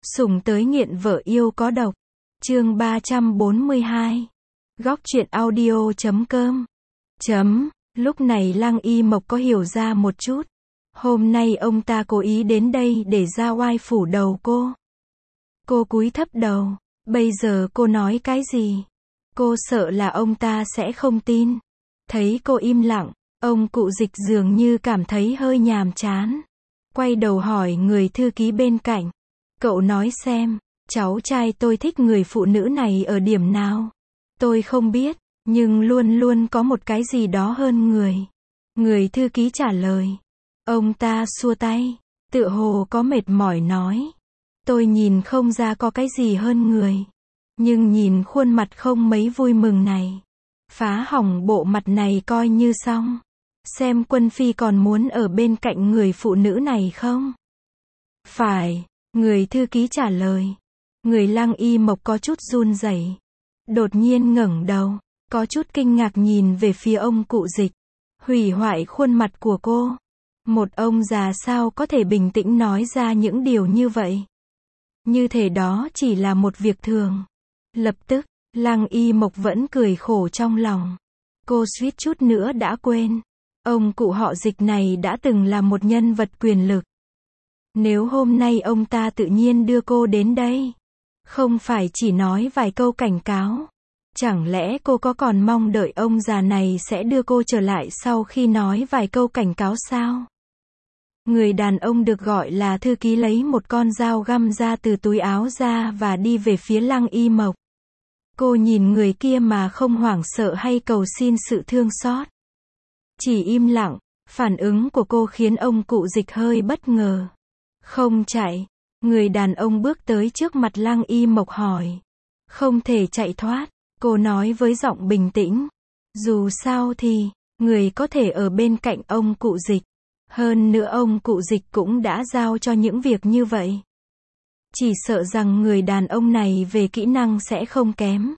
Sủng tới nghiện vợ yêu có độc. Chương 342. Góc truyện audio.com. Lúc này Lăng Y Mộc có hiểu ra một chút. Hôm nay ông ta cố ý đến đây để ra oai phủ đầu cô. Cô cúi thấp đầu. Bây giờ cô nói cái gì? Cô sợ là ông ta sẽ không tin. Thấy cô im lặng, ông cụ Dịch dường như cảm thấy hơi nhàm chán. Quay đầu hỏi người thư ký bên cạnh. Cậu nói xem, cháu trai tôi thích người phụ nữ này ở điểm nào? Tôi không biết, nhưng luôn luôn có một cái gì đó hơn người. Người thư ký trả lời. Ông ta xua tay, tựa hồ có mệt mỏi nói. Tôi nhìn không ra có cái gì hơn người. Nhưng nhìn khuôn mặt không mấy vui mừng này. Phá hỏng bộ mặt này coi như xong. Xem Quân Phi còn muốn ở bên cạnh người phụ nữ này không? Phải, người thư ký trả lời. Người Lăng Y Mộc có chút run rẩy. Đột nhiên ngẩng đầu, có chút kinh ngạc nhìn về phía ông cụ Dịch. Hủy hoại khuôn mặt của cô. Một ông già sao có thể bình tĩnh nói ra những điều như vậy? Như thể đó chỉ là một việc thường. Lập tức, Lăng Y Mộc vẫn cười khổ trong lòng. Cô suýt chút nữa đã quên. Ông cụ họ Dịch này đã từng là một nhân vật quyền lực. Nếu hôm nay ông ta tự nhiên đưa cô đến đây, không phải chỉ nói vài câu cảnh cáo, chẳng lẽ cô có còn mong đợi ông già này sẽ đưa cô trở lại sau khi nói vài câu cảnh cáo sao? Người đàn ông được gọi là thư ký lấy một con dao găm ra từ túi áo ra và đi về phía Lăng Y Mộc. Cô nhìn người kia mà không hoảng sợ hay cầu xin sự thương xót. Chỉ im lặng. Phản ứng của cô khiến ông cụ Dịch hơi bất ngờ. Không chạy. Người đàn ông bước tới trước mặt Lăng Y Mộc hỏi. Không thể chạy thoát. Cô nói với giọng bình tĩnh. Dù sao thì, người có thể ở bên cạnh ông cụ Dịch. Hơn nữa ông cụ Dịch cũng đã giao cho những việc như vậy. Chỉ sợ rằng người đàn ông này về kỹ năng sẽ không kém.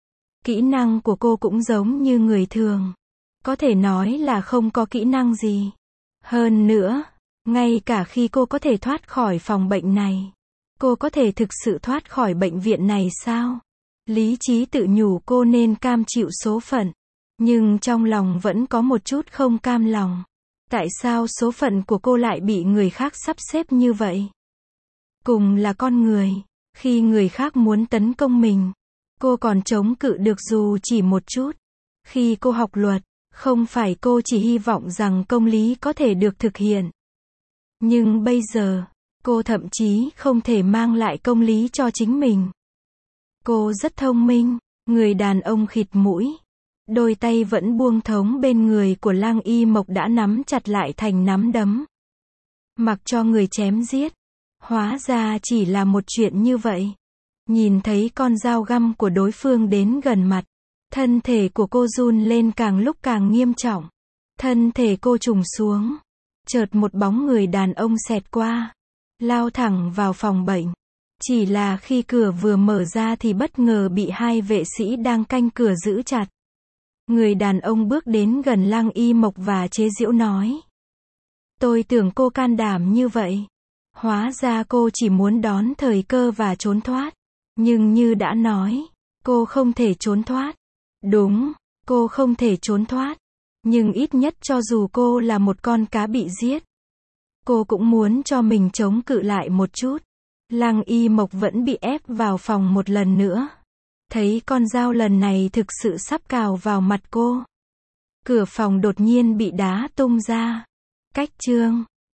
Kỹ năng của cô cũng giống như người thường. Có thể nói là không có kỹ năng gì. Hơn nữa, ngay cả khi cô có thể thoát khỏi phòng bệnh này, cô có thể thực sự thoát khỏi bệnh viện này sao? Lý trí tự nhủ cô nên cam chịu số phận. Nhưng trong lòng vẫn có một chút không cam lòng. Tại sao số phận của cô lại bị người khác sắp xếp như vậy? Cùng là con người, khi người khác muốn tấn công mình, cô còn chống cự được dù chỉ một chút. Khi cô học luật, không phải cô chỉ hy vọng rằng công lý có thể được thực hiện. Nhưng bây giờ, cô thậm chí không thể mang lại công lý cho chính mình. Cô rất thông minh. Người đàn ông khịt mũi. Đôi tay vẫn buông thõng bên người của Lăng Y Mộc đã nắm chặt lại thành nắm đấm. Mặc cho người chém giết. Hóa ra chỉ là một chuyện như vậy. Nhìn thấy con dao găm của đối phương đến gần mặt. Thân thể của cô run lên càng lúc càng nghiêm trọng. Thân thể cô trùng xuống. Chợt một bóng người đàn ông xẹt qua. Lao thẳng vào phòng bệnh. Chỉ là khi cửa vừa mở ra thì bất ngờ bị hai vệ sĩ đang canh cửa giữ chặt. Người đàn ông bước đến gần Lăng Y Mộc và chế giễu nói. Tôi tưởng cô can đảm như vậy. Hóa ra cô chỉ muốn đón thời cơ và trốn thoát. Nhưng như đã nói, cô không thể trốn thoát. Đúng, cô không thể trốn thoát. Nhưng ít nhất cho dù cô là một con cá bị giết, cô cũng muốn cho mình chống cự lại một chút. Lăng Y Mộc vẫn bị ép vào phòng một lần nữa. Thấy con dao lần này thực sự sắp cào vào mặt cô. Cửa phòng đột nhiên bị đá tung ra. Cách chương